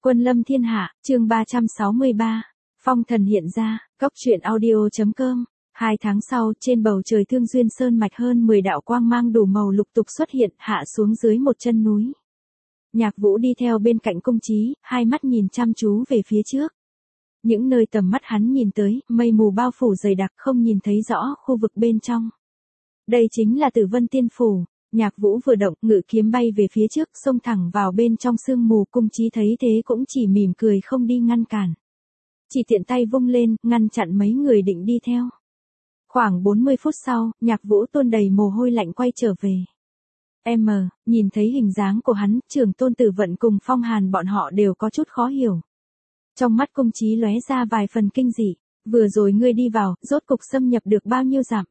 Quân lâm thiên hạ, chương 363. Phong thần hiện ra, Cốc truyện audio.com. 2 tháng sau, trên bầu trời Thương Duyên Sơn mạch hơn 10 đạo quang mang đủ màu lục tục xuất hiện, hạ xuống dưới một chân núi. Nhạc Vũ đi theo bên cạnh Cung Chí, hai mắt nhìn chăm chú về phía trước. Những nơi tầm mắt hắn nhìn tới, mây mù bao phủ dày đặc, không nhìn thấy rõ khu vực bên trong. Đây chính là Tử Vân Tiên Phủ. Nhạc Vũ vừa động, ngự kiếm bay về phía trước, xông thẳng vào bên trong sương mù. Cung Chí thấy thế cũng chỉ mỉm cười không đi ngăn cản. Chỉ tiện tay vung lên, ngăn chặn mấy người định đi theo. Khoảng 40 phút sau, Nhạc Vũ tuôn đầy mồ hôi lạnh quay trở về. Nhìn thấy hình dáng của hắn, Trường Tôn Tử Vận cùng Phong Hàn bọn họ đều có chút khó hiểu. Trong mắt Cung Chí lóe ra vài phần kinh dị. Vừa rồi ngươi đi vào, rốt cục xâm nhập được bao nhiêu dặm?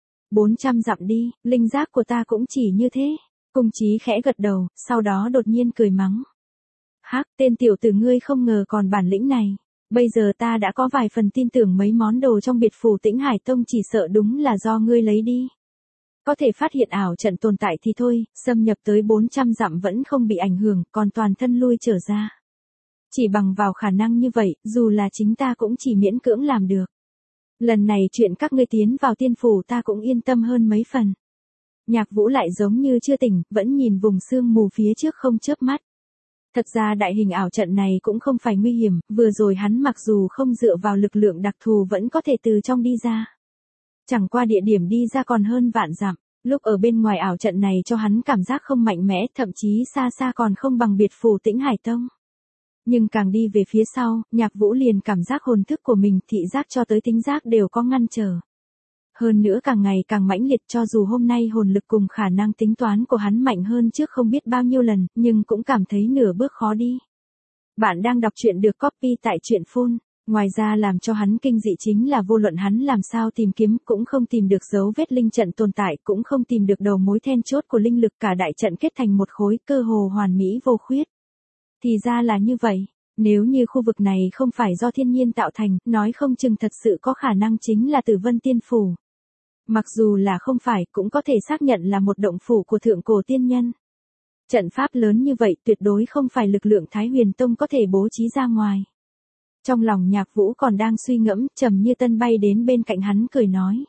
400 dặm đi, linh giác của ta cũng chỉ như thế. Cung Chí khẽ gật đầu, sau đó đột nhiên cười mắng. Hắc, tên tiểu tử ngươi không ngờ còn bản lĩnh này. Bây giờ ta đã có vài phần tin tưởng mấy món đồ trong biệt phủ Tĩnh Hải Tông chỉ sợ đúng là do ngươi lấy đi. Có thể phát hiện ảo trận tồn tại thì thôi, xâm nhập tới 400 dặm vẫn không bị ảnh hưởng, còn toàn thân lui trở ra. Chỉ bằng vào khả năng như vậy, dù là chính ta cũng chỉ miễn cưỡng làm được. Lần này chuyện các ngươi tiến vào tiên phủ ta cũng yên tâm hơn mấy phần. Nhạc Vũ lại giống như chưa tỉnh, vẫn nhìn vùng sương mù phía trước không chớp mắt. Thật ra đại hình ảo trận này cũng không phải nguy hiểm, vừa rồi hắn mặc dù không dựa vào lực lượng đặc thù vẫn có thể từ trong đi ra. Chẳng qua địa điểm đi ra còn hơn vạn dặm, lúc ở bên ngoài ảo trận này cho hắn cảm giác không mạnh mẽ, thậm chí xa xa còn không bằng biệt phủ Tĩnh Hải Tông. Nhưng càng đi về phía sau, Nhạc Vũ liền cảm giác hồn thức của mình, thị giác cho tới thính giác đều có ngăn trở. Hơn nữa càng ngày càng mãnh liệt, cho dù hôm nay hồn lực cùng khả năng tính toán của hắn mạnh hơn trước không biết bao nhiêu lần, nhưng cũng cảm thấy nửa bước khó đi. Bạn đang đọc truyện được copy tại truyện Phone. Ngoài ra làm cho hắn kinh dị chính là vô luận hắn làm sao tìm kiếm cũng không tìm được dấu vết linh trận tồn tại, cũng không tìm được đầu mối then chốt của linh lực, cả đại trận kết thành một khối, cơ hồ hoàn mỹ vô khuyết. Thì ra là như vậy, nếu như khu vực này không phải do thiên nhiên tạo thành, nói không chừng thật sự có khả năng chính là Tử Vân Tiên Phủ. Mặc dù là không phải, cũng có thể xác nhận là một động phủ của thượng cổ tiên nhân. Trận pháp lớn như vậy tuyệt đối không phải lực lượng Thái Huyền Tông có thể bố trí ra ngoài. Trong lòng Nhạc Vũ còn đang suy ngẫm, Trầm Như Tân bay đến bên cạnh hắn cười nói.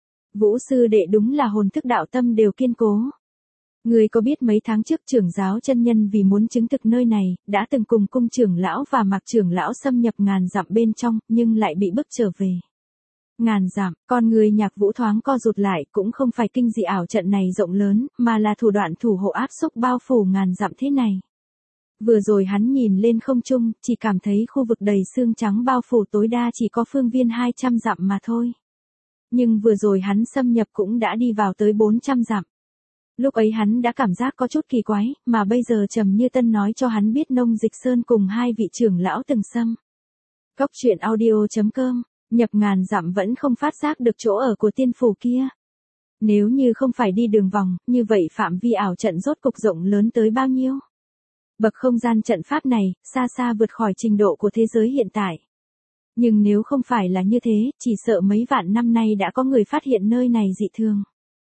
Vũ sư đệ đúng là hồn thức đạo tâm đều kiên cố. Người có biết mấy tháng trước trưởng giáo chân nhân vì muốn chứng thực nơi này, đã từng cùng Cung trưởng lão và Mạc trưởng lão xâm nhập ngàn dặm bên trong, nhưng lại bị bức trở về. Ngàn dặm, con người Nhạc Vũ thoáng co rụt lại, cũng không phải kinh dị ảo trận này rộng lớn, mà là thủ đoạn thủ hộ áp xúc bao phủ ngàn dặm thế này. Vừa rồi hắn nhìn lên không trung, chỉ cảm thấy khu vực đầy sương trắng bao phủ tối đa chỉ có phương viên 200 dặm mà thôi. Nhưng vừa rồi hắn xâm nhập cũng đã đi vào tới 400 dặm. Lúc ấy hắn đã cảm giác có chút kỳ quái, mà bây giờ Trầm Như Tân nói cho hắn biết Nông Dịch Sơn cùng hai vị trưởng lão từng xâm. Cốc truyện audio.com, nhập ngàn dặm vẫn không phát giác được chỗ ở của tiên phủ kia. Nếu như không phải đi đường vòng, như vậy phạm vi ảo trận rốt cục rộng lớn tới bao nhiêu? Bậc không gian trận pháp này, xa xa vượt khỏi trình độ của thế giới hiện tại. Nhưng nếu không phải là như thế, chỉ sợ mấy vạn năm nay đã có người phát hiện nơi này dị thường.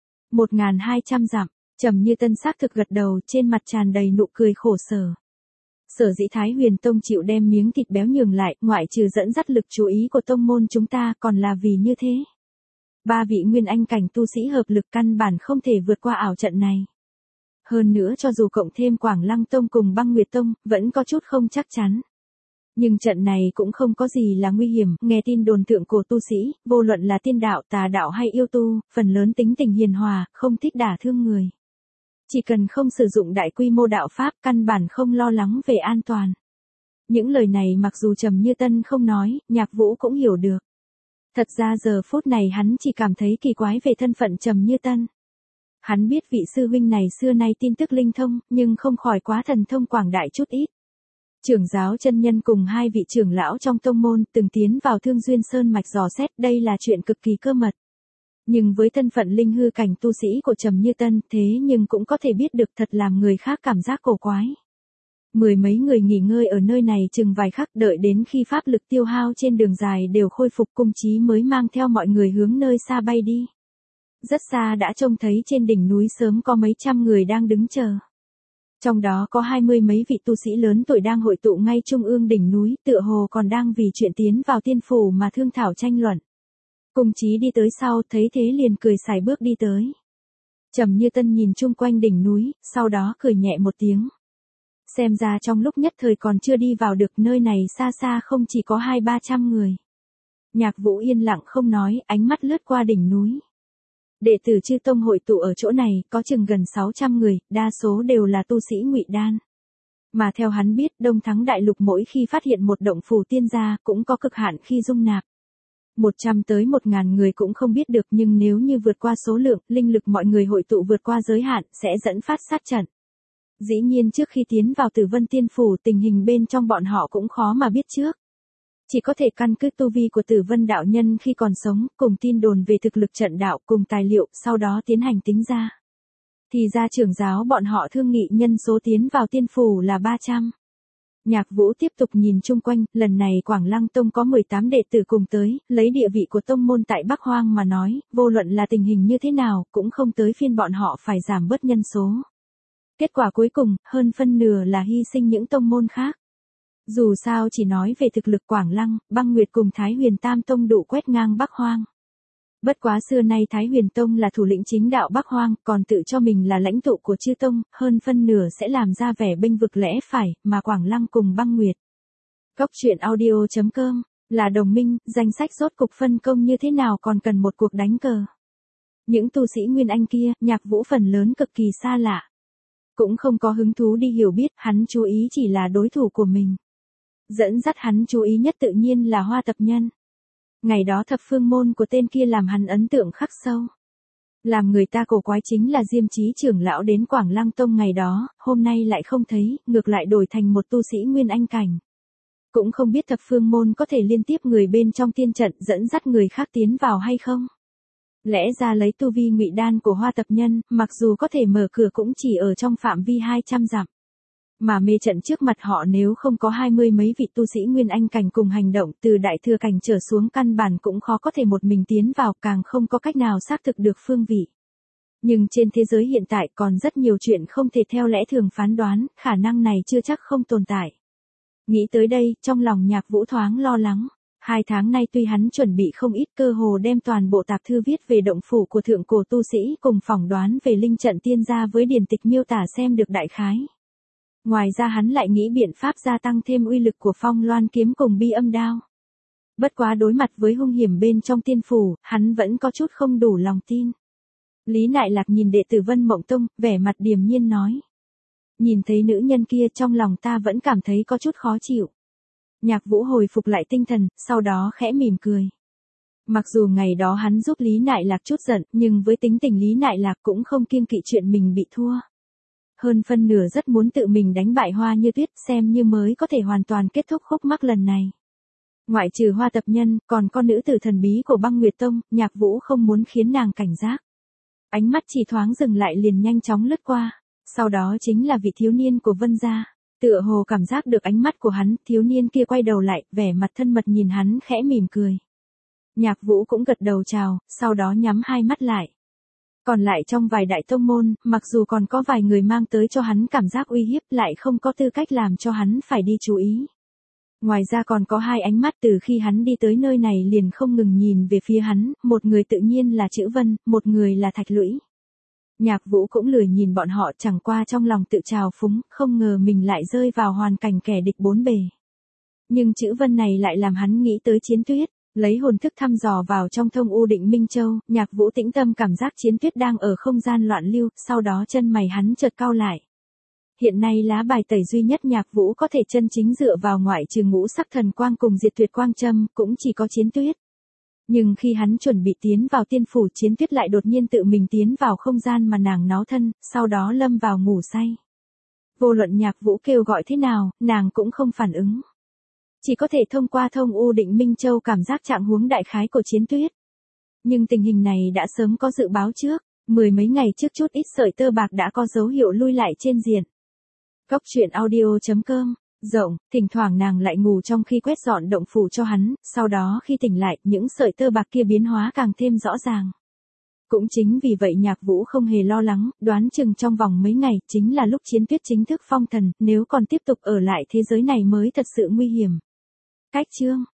1200 dặm, Trầm Như Tân xác thực gật đầu, trên mặt tràn đầy nụ cười khổ sở. Sở dĩ Thái Huyền Tông chịu đem miếng thịt béo nhường lại, ngoại trừ dẫn dắt lực chú ý của tông môn chúng ta, còn là vì như thế. 3 vị nguyên anh cảnh tu sĩ hợp lực căn bản không thể vượt qua ảo trận này. Hơn nữa cho dù cộng thêm Quảng Lăng Tông cùng Băng Nguyệt Tông, vẫn có chút không chắc chắn. Nhưng trận này cũng không có gì là nguy hiểm, nghe tin đồn thượng cổ tu sĩ, vô luận là tiên đạo, tà đạo hay yêu tu, phần lớn tính tình hiền hòa, không thích đả thương người. Chỉ cần không sử dụng đại quy mô đạo pháp, căn bản không lo lắng về an toàn. Những lời này mặc dù Trầm Như Tân không nói, Nhạc Vũ cũng hiểu được. Thật ra giờ phút này hắn chỉ cảm thấy kỳ quái về thân phận Trầm Như Tân. Hắn biết vị sư huynh này xưa nay tin tức linh thông, nhưng không khỏi quá thần thông quảng đại chút ít. Trưởng giáo chân nhân cùng hai vị trưởng lão trong tông môn từng tiến vào Thương Duyên Sơn mạch dò xét, đây là chuyện cực kỳ cơ mật. Nhưng với thân phận linh hư cảnh tu sĩ của Trầm Như Tân, thế nhưng cũng có thể biết được, thật làm người khác cảm giác cổ quái. Mười mấy người nghỉ ngơi ở nơi này chừng vài khắc, đợi đến khi pháp lực tiêu hao trên đường dài đều khôi phục, Cung Chí mới mang theo mọi người hướng nơi xa bay đi. Rất xa đã trông thấy trên đỉnh núi sớm có mấy trăm người đang đứng chờ. Trong đó có 20 mấy vị tu sĩ lớn tuổi đang hội tụ ngay trung ương đỉnh núi, tựa hồ còn đang vì chuyện tiến vào tiên phủ mà thương thảo tranh luận. Cùng Chí đi tới sau, thấy thế liền cười sải bước đi tới. Trầm Như Tân nhìn chung quanh đỉnh núi, sau đó cười nhẹ một tiếng. Xem ra trong lúc nhất thời còn chưa đi vào được, nơi này xa xa không chỉ có 200-300 người. Nhạc Vũ yên lặng không nói, ánh mắt lướt qua đỉnh núi. Đệ tử Chư Tông hội tụ ở chỗ này, có chừng gần 600 người, đa số đều là tu sĩ Ngụy Đan. Mà theo hắn biết, Đông Thắng Đại Lục mỗi khi phát hiện một động phủ tiên gia, cũng có cực hạn khi dung nạp. 100 tới 1000 người cũng không biết được, nhưng nếu như vượt qua số lượng, linh lực mọi người hội tụ vượt qua giới hạn, sẽ dẫn phát sát trận. Dĩ nhiên trước khi tiến vào Tử Vân Tiên Phủ, tình hình bên trong bọn họ cũng khó mà biết trước. Chỉ có thể căn cứ tu vi của Tử Vân đạo nhân khi còn sống, cùng tin đồn về thực lực trận đạo, cùng tài liệu, sau đó tiến hành tính ra. Thì ra trưởng giáo bọn họ thương nghị nhân số tiến vào tiên phủ là 300. Nhạc Vũ tiếp tục nhìn chung quanh, lần này Quảng Lăng Tông có 18 đệ tử cùng tới, lấy địa vị của tông môn tại Bắc Hoang mà nói, vô luận là tình hình như thế nào, cũng không tới phiên bọn họ phải giảm bớt nhân số. Kết quả cuối cùng, hơn phân nửa là hy sinh những tông môn khác. Dù sao chỉ nói về thực lực Quảng Lăng, Băng Nguyệt cùng Thái Huyền Tam Tông đủ quét ngang Bắc Hoang. Bất quá xưa nay Thái Huyền Tông là thủ lĩnh chính đạo Bắc Hoang, còn tự cho mình là lãnh tụ của chư tông, hơn phân nửa sẽ làm ra vẻ bênh vực lẽ phải, mà Quảng Lăng cùng Băng Nguyệt. Góc truyện audio.com là đồng minh, danh sách rốt cục phân công như thế nào còn cần một cuộc đánh cờ. Những tu sĩ Nguyên Anh kia, Nhạc Vũ phần lớn cực kỳ xa lạ. Cũng không có hứng thú đi hiểu biết, hắn chú ý chỉ là đối thủ của mình. Dẫn dắt hắn chú ý nhất tự nhiên là Hoa Tập Nhân. Ngày đó thập phương môn của tên kia làm hắn ấn tượng khắc sâu. Làm người ta cổ quái chính là Diêm Chí trưởng lão đến Quảng Lăng Tông ngày đó, hôm nay lại không thấy, ngược lại đổi thành một tu sĩ Nguyên Anh cảnh. Cũng không biết thập phương môn có thể liên tiếp người bên trong tiên trận dẫn dắt người khác tiến vào hay không. Lẽ ra lấy tu vi Ngụy Đan của Hoa Tập Nhân, mặc dù có thể mở cửa cũng chỉ ở trong phạm vi 200 dặm. Mà mê trận trước mặt họ nếu không có 20 mấy vị tu sĩ Nguyên Anh cảnh cùng hành động, từ đại thừa cảnh trở xuống căn bản cũng khó có thể một mình tiến vào, càng không có cách nào xác thực được phương vị. Nhưng trên thế giới hiện tại còn rất nhiều chuyện không thể theo lẽ thường phán đoán, khả năng này chưa chắc không tồn tại. Nghĩ tới đây, trong lòng Nhạc Vũ thoáng lo lắng. 2 tháng nay tuy hắn chuẩn bị không ít, cơ hồ đem toàn bộ tạp thư viết về động phủ của thượng cổ tu sĩ cùng phỏng đoán về linh trận tiên gia với điển tịch miêu tả xem được đại khái. Ngoài ra hắn lại nghĩ biện pháp gia tăng thêm uy lực của Phong Loan kiếm cùng Bi Âm đao. Bất quá đối mặt với hung hiểm bên trong tiên phủ, hắn vẫn có chút không đủ lòng tin. Lý Nại Lạc nhìn đệ tử Vân Mộng Tông, vẻ mặt điềm nhiên nói. Nhìn thấy nữ nhân kia trong lòng ta vẫn cảm thấy có chút khó chịu. Nhạc Vũ hồi phục lại tinh thần, sau đó khẽ mỉm cười. Mặc dù ngày đó hắn giúp Lý Nại Lạc chút giận, nhưng với tính tình Lý Nại Lạc cũng không kiêng kỵ chuyện mình bị thua. Hơn phân nửa rất muốn tự mình đánh bại Hoa Như Tuyết, xem như mới có thể hoàn toàn kết thúc khúc mắc lần này. Ngoại trừ Hoa Tập Nhân, còn con nữ tử thần bí của Băng Nguyệt Tông, Nhạc Vũ không muốn khiến nàng cảnh giác. Ánh mắt chỉ thoáng dừng lại liền nhanh chóng lướt qua. Sau đó chính là vị thiếu niên của Vân gia. Tựa hồ cảm giác được ánh mắt của hắn, thiếu niên kia quay đầu lại, vẻ mặt thân mật nhìn hắn khẽ mỉm cười. Nhạc Vũ cũng gật đầu chào, sau đó nhắm hai mắt lại. Còn lại trong vài đại tông môn, mặc dù còn có vài người mang tới cho hắn cảm giác uy hiếp, lại không có tư cách làm cho hắn phải đi chú ý. Ngoài ra còn có 2 ánh mắt từ khi hắn đi tới nơi này liền không ngừng nhìn về phía hắn, một người tự nhiên là Chữ Vân, một người là Thạch Lũy. Nhạc Vũ cũng lười nhìn bọn họ, chẳng qua trong lòng tự trào phúng, không ngờ mình lại rơi vào hoàn cảnh kẻ địch bốn bề. Nhưng Chữ Vân này lại làm hắn nghĩ tới Chiến Tuyết, lấy hồn thức thăm dò vào trong Thông U Định Minh Châu, Nhạc Vũ tĩnh tâm cảm giác Chiến Tuyết đang ở không gian loạn lưu, sau đó chân mày hắn chợt cau lại. Hiện nay lá bài tẩy duy nhất Nhạc Vũ có thể chân chính dựa vào ngoại trừ Ngũ Sắc Thần Quang cùng Diệt Tuyệt Quang Châm, cũng chỉ có Chiến Tuyết. Nhưng khi hắn chuẩn bị tiến vào tiên phủ, Chiến Tuyết lại đột nhiên tự mình tiến vào không gian mà nàng náo thân, sau đó lâm vào ngủ say. Vô luận Nhạc Vũ kêu gọi thế nào, nàng cũng không phản ứng. Chỉ có thể thông qua Thông U Định Minh Châu cảm giác trạng huống đại khái của Chiến Tuyết. Nhưng tình hình này đã sớm có dự báo trước, 10 mấy ngày trước chút ít sợi tơ bạc đã có dấu hiệu lui lại trên diện. Góc truyện audio.com Rộng, thỉnh thoảng nàng lại ngủ trong khi quét dọn động phủ cho hắn, sau đó khi tỉnh lại, những sợi tơ bạc kia biến hóa càng thêm rõ ràng. Cũng chính vì vậy Nhạc Vũ không hề lo lắng, đoán chừng trong vòng mấy ngày chính là lúc Chiến Tuyết chính thức phong thần, nếu còn tiếp tục ở lại thế giới này mới thật sự nguy hiểm. Cách chương